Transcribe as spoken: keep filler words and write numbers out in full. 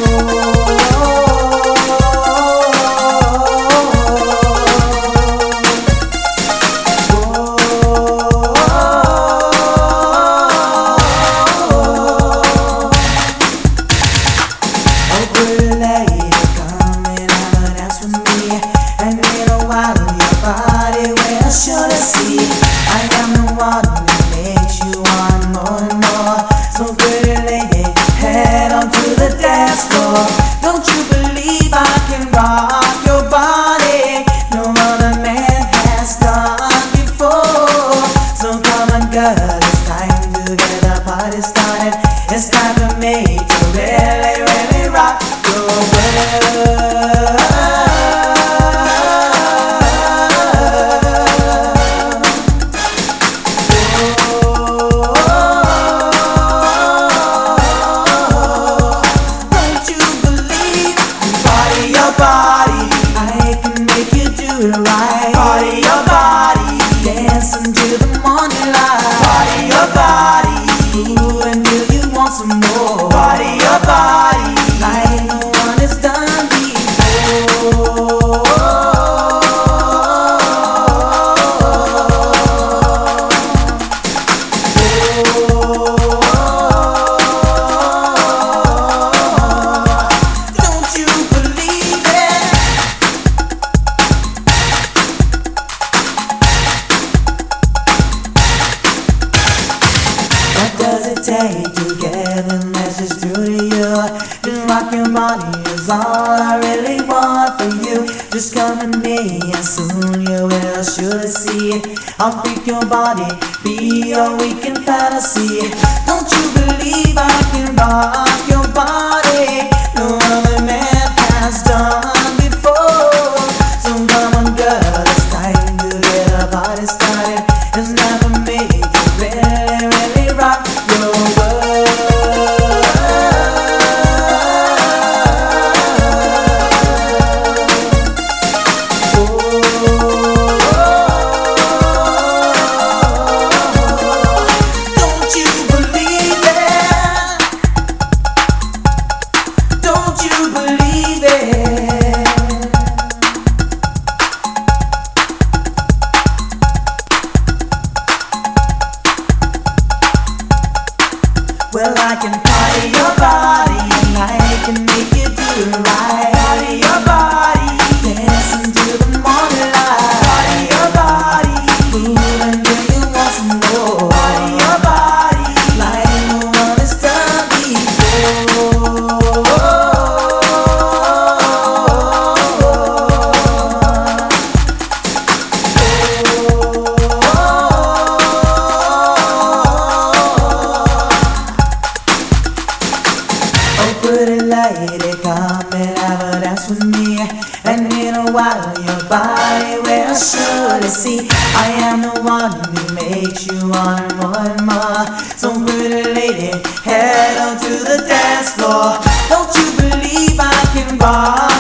Don't you believe I can rock your body? No other man has done before. So come on girl, it's time to get the party started. It's time for me to really, really rock your world. Body, I can make you do it right. Body your body, dance until the morning light. Body your body, ooh, until you want some more. Body your body, like no one has done before. Don't you believe it? What does it take to get the message through to you? Just rock your body is all I really want for you. Just come to me and soon you will surely see it. I'll freak your body, be your weekend fantasy. Don't you believe I can rock your body? No other man has done before. So come on girl, it's time to get a party started. It's never me to really, really rock your world. Don't you believe it? Don't you believe it? Well, I can party your body, I can make you do it right. Party your body, dance until the morning light. Party your body, move until you want some more. Party your body, like no one has done before. Oh, pretty lady, come and have a dance with me. And in a while your body will surely see I am the one who makes you want more and more. So pretty lady, head on to the dance floor. Don't you believe I can rock